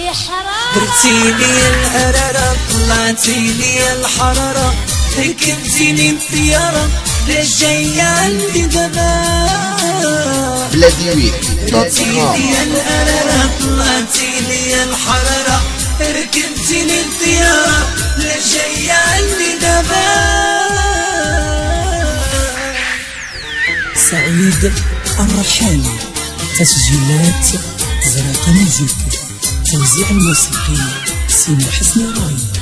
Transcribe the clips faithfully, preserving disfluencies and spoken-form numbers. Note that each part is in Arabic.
الحرارة، درتيلي الحرارة، طلعتيلي الحرارة، ركبتيني الطيارة، ليش جاية عندي دابا؟ بلادي درتيلي الحرارة، طلعتيلي الحرارة، ركبتيني الطيارة، ليش جاية عندي دابا؟ سعيد الرحالي، تسجيلات زرقاء ميوزك، توزيع الموسيقي سيما حسني راي.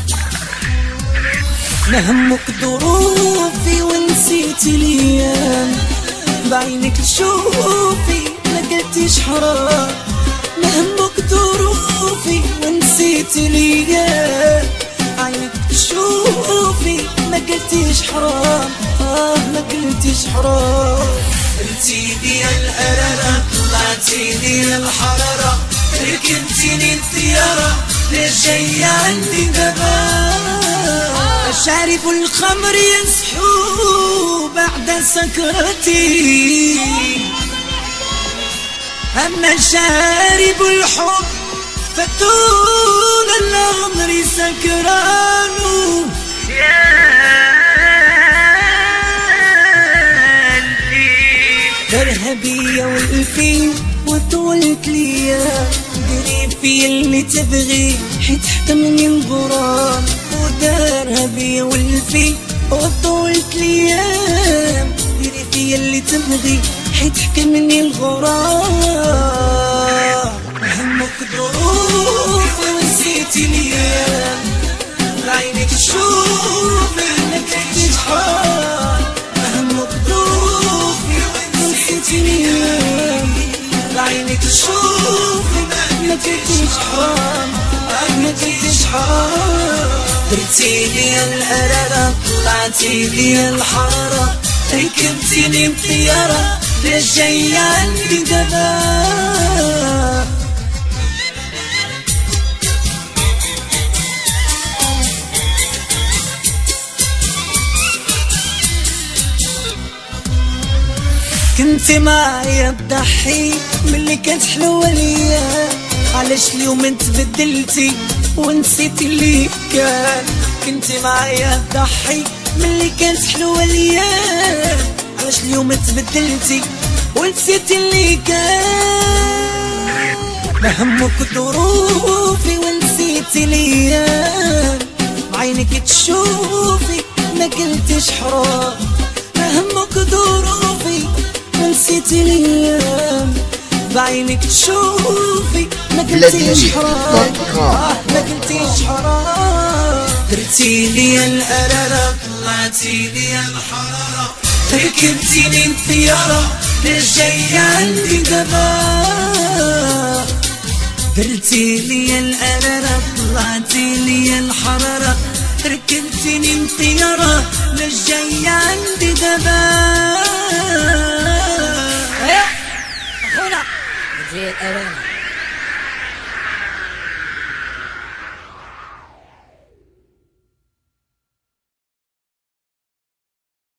ما همك ظروفي ونسيتي الايام، بعينك تشوفي ما قلتيش حرام. ما همك ظروفي ونسيتي الايام، عينك تشوفي ما قلتيش حرام. اه ما قلتيش حرام. قلتيلي الحرارة، طلعتيلي الحرارة، ركبتيني الطيارة، ليش جاية عندي دابا؟ شارب الخمر يصحو بعد سكرتي، أما شارب الحب فتول الأمر سكران. ذهبي والفين وطولت ليا، ديري في اللي تبغي حيت حكمني الغرام. ذهبي والفين وطولت ليا، ديري في اللي تبغي حيت حكمني الغرام. همك ظروفي ونسيتي الايام، عينك تشوفي ما كنتيش حرام. همك ظروفي ونسيتي الايام، عينك تشوفي ما كنتيش حرام. ما كنتيش حرام. درتيلي الحرارة، طلعتيلي الحرارة، ركبتيني الطيارة، ليش جاية عندي دابا؟ كنتي معايا تضحي ملي كانت حلوة ليا، علاش اليوم انت بدلتي ونسيتي اللي كان؟ كنتي معايا تضحي ملي كانت حلوة ليا، علاش اليوم انت بدلتي ونسيتي اللي كان؟ ما همك ظروفي ونسيتي الايام، بعينك تشوفي ما قلتيش حرام. ما همك ظروفي ونسيتي الايام، بعينك تشوفي ما قلتيش حرام. آه ما قلتيش حرام. درتيلي الحرارة، طلعتيلي الحرارة، ركبتيني الطيارة، ليش جاية عندي دابا؟ درتيلي الحرارة، طلعتيلي الحرارة، ركبتيني الطيارة، ليش جاية عندي دابا؟